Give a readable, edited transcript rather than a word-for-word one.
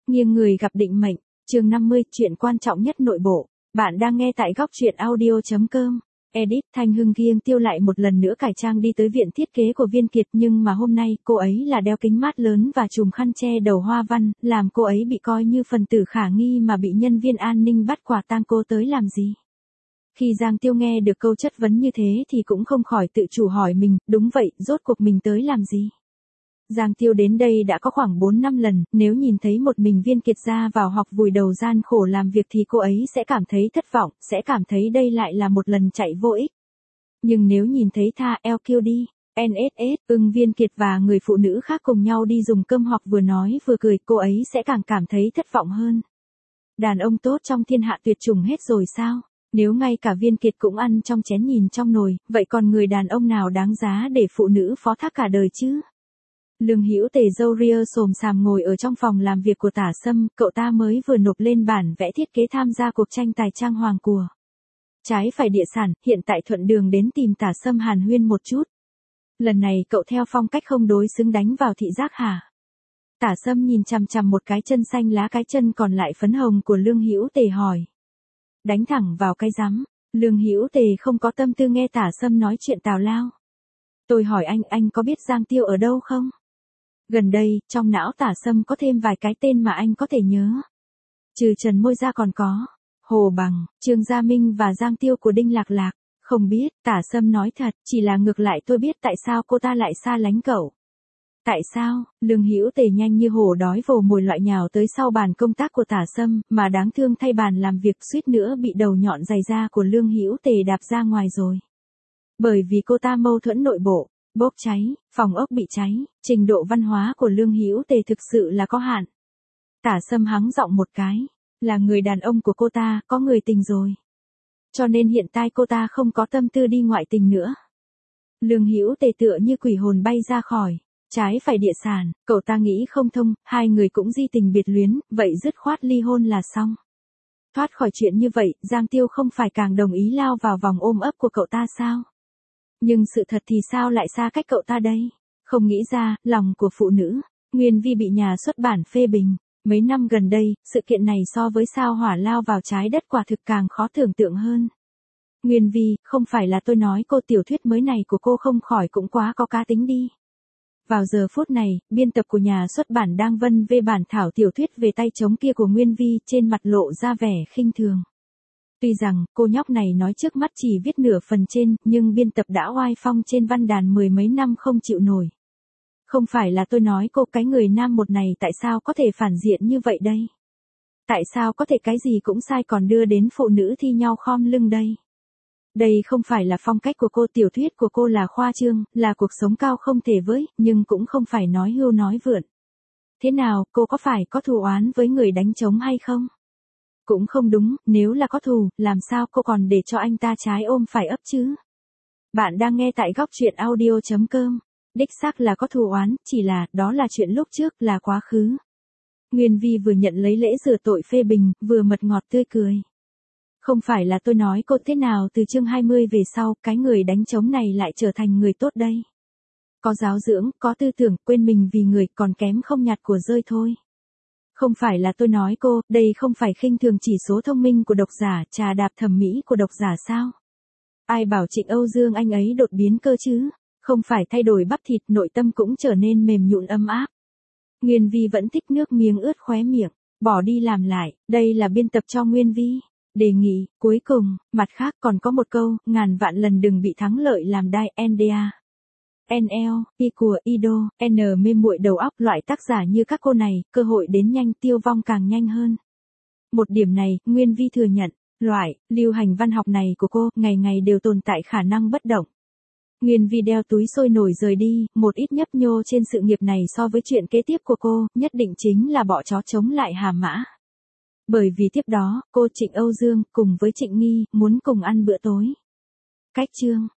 Nghiêng người gặp định mệnh, chương 50, chuyện quan trọng nhất nội bộ. Bạn đang nghe tại góc truyện audio.com. Edit, Thanh Hưng Kiêng Tiêu lại một lần nữa cải trang đi tới viện thiết kế của Viên Kiệt, nhưng mà hôm nay cô ấy là đeo kính mát lớn và trùm khăn che đầu hoa văn, làm cô ấy bị coi như phần tử khả nghi mà bị nhân viên an ninh bắt quả tang. Cô tới làm gì? Khi Giang Tiêu nghe được câu chất vấn như thế thì cũng không khỏi tự chủ hỏi mình, đúng vậy, rốt cuộc mình tới làm gì? Giang Tiêu đến đây đã có khoảng 4 năm lần, nếu nhìn thấy một mình Viên Kiệt ra vào học vùi đầu gian khổ làm việc thì cô ấy sẽ cảm thấy thất vọng, sẽ cảm thấy đây lại là một lần chạy vô ích. Nhưng nếu nhìn thấy Tha LQD, NSS, Viên Kiệt và người phụ nữ khác cùng nhau đi dùng cơm hoặc vừa nói vừa cười, cô ấy sẽ càng cảm thấy thất vọng hơn. Đàn ông tốt trong thiên hạ tuyệt chủng hết rồi sao? Nếu ngay cả Viên Kiệt cũng ăn trong chén nhìn trong nồi, vậy còn người đàn ông nào đáng giá để phụ nữ phó thác cả đời chứ? Lương Hữu Tề râu ria xồm xàm ngồi ở trong phòng làm việc của Tả Sâm, cậu ta mới vừa nộp lên bản vẽ thiết kế tham gia cuộc tranh tài trang hoàng của Trái Phải Địa Sản, hiện tại thuận đường đến tìm Tả Sâm hàn huyên một chút. Lần này cậu theo phong cách không đối xứng đánh vào thị giác hả? Tả Sâm nhìn chằm chằm một cái chân xanh lá, cái chân còn lại phấn hồng của Lương Hữu Tề hỏi. Đánh thẳng vào cái rắm. Lương Hữu Tề không có tâm tư nghe Tả Sâm nói chuyện tào lao. Tôi hỏi anh có biết Giang Tiêu ở đâu không? Gần đây, trong não Tả Sâm có thêm vài cái tên mà anh có thể nhớ. Trừ Trần Môi ra còn có Hồ Bằng, Trương Gia Minh và Giang Tiêu của Đinh Lạc Lạc. Không biết, Tả Sâm nói thật, chỉ là ngược lại tôi biết tại sao cô ta lại xa lánh cậu. Tại sao? Lương Hữu Tề nhanh như hổ đói vồ mồi loại nhào tới sau bàn công tác của Tả Sâm, mà đáng thương thay bàn làm việc suýt nữa bị đầu nhọn dày da của Lương Hữu Tề đạp ra ngoài rồi. Bởi vì cô ta mâu thuẫn nội bộ, bốc cháy, phòng ốc bị cháy, trình độ văn hóa của Lương Hữu Tề thực sự là có hạn. Tả Sâm hắng giọng một cái, là người đàn ông của cô ta có người tình rồi. Cho nên hiện tại cô ta không có tâm tư đi ngoại tình nữa. Lương Hữu Tề tựa như quỷ hồn bay ra khỏi Trái Phải Địa Sản, cậu ta nghĩ không thông, hai người cũng di tình biệt luyến, vậy dứt khoát ly hôn là xong. Thoát khỏi chuyện như vậy, Giang Tiêu không phải càng đồng ý lao vào vòng ôm ấp của cậu ta sao? Nhưng sự thật thì sao lại xa cách cậu ta đây? Không nghĩ ra, lòng của phụ nữ. Nguyên Vi bị nhà xuất bản phê bình. Mấy năm gần đây, sự kiện này so với sao hỏa lao vào trái đất quả thực càng khó tưởng tượng hơn. Nguyên Vi, không phải là tôi nói cô, tiểu thuyết mới này của cô không khỏi cũng quá có cá tính đi. Vào giờ phút này, biên tập của nhà xuất bản đang vân vê bản thảo tiểu thuyết về tay trống kia của Nguyên Vi, trên mặt lộ ra vẻ khinh thường. Tuy rằng, cô nhóc này nói trước mắt chỉ viết nửa phần trên, nhưng biên tập đã oai phong trên văn đàn mười mấy năm không chịu nổi. Không phải là tôi nói cô, cái người nam một này tại sao có thể phản diện như vậy đây? Tại sao có thể cái gì cũng sai còn đưa đến phụ nữ thi nhau khom lưng đây? Đây không phải là phong cách của cô, tiểu thuyết của cô là khoa trương, là cuộc sống cao không thể với, nhưng cũng không phải nói hưu nói vượn. Thế nào, cô có phải có thù oán với người đánh trống hay không? Cũng không đúng, nếu là có thù, làm sao cô còn để cho anh ta trái ôm phải ấp chứ? Bạn đang nghe tại góc truyện audio.com. Đích xác là có thù oán, chỉ là, đó là chuyện lúc trước, là quá khứ. Nguyên Vi vừa nhận lấy lễ rửa tội phê bình, vừa mật ngọt tươi cười. Không phải là tôi nói cô, thế nào từ chương 20 về sau, cái người đánh trống này lại trở thành người tốt đây. Có giáo dưỡng, có tư tưởng, quên mình vì người, còn kém không nhặt của rơi thôi. Không phải là tôi nói cô, đây không phải khinh thường chỉ số thông minh của độc giả, trà đạp thẩm mỹ của độc giả sao? Ai bảo Trịnh Âu Dương anh ấy đột biến cơ chứ? Không phải thay đổi bắp thịt, nội tâm cũng trở nên mềm nhũn ấm áp. Nguyên Vi vẫn thích nước miếng ướt khóe miệng, bỏ đi làm lại, đây là biên tập cho Nguyên Vi. Đề nghị, cuối cùng, mặt khác còn có một câu, ngàn vạn lần đừng bị thắng lợi làm đai, NDA. NL, Y của Ido, N mê muội đầu óc, loại tác giả như các cô này, cơ hội đến nhanh, tiêu vong càng nhanh hơn. Một điểm này, Nguyên Vi thừa nhận, loại, lưu hành văn học này của cô, ngày ngày đều tồn tại khả năng bất động. Nguyên Vi đeo túi sôi nổi rời đi, một ít nhấp nhô trên sự nghiệp này so với chuyện kế tiếp của cô, nhất định chính là bọ chó chống lại hà mã. Bởi vì tiếp đó, cô Trịnh Âu Dương, cùng với Trịnh Nghi, muốn cùng ăn bữa tối. Cách chương.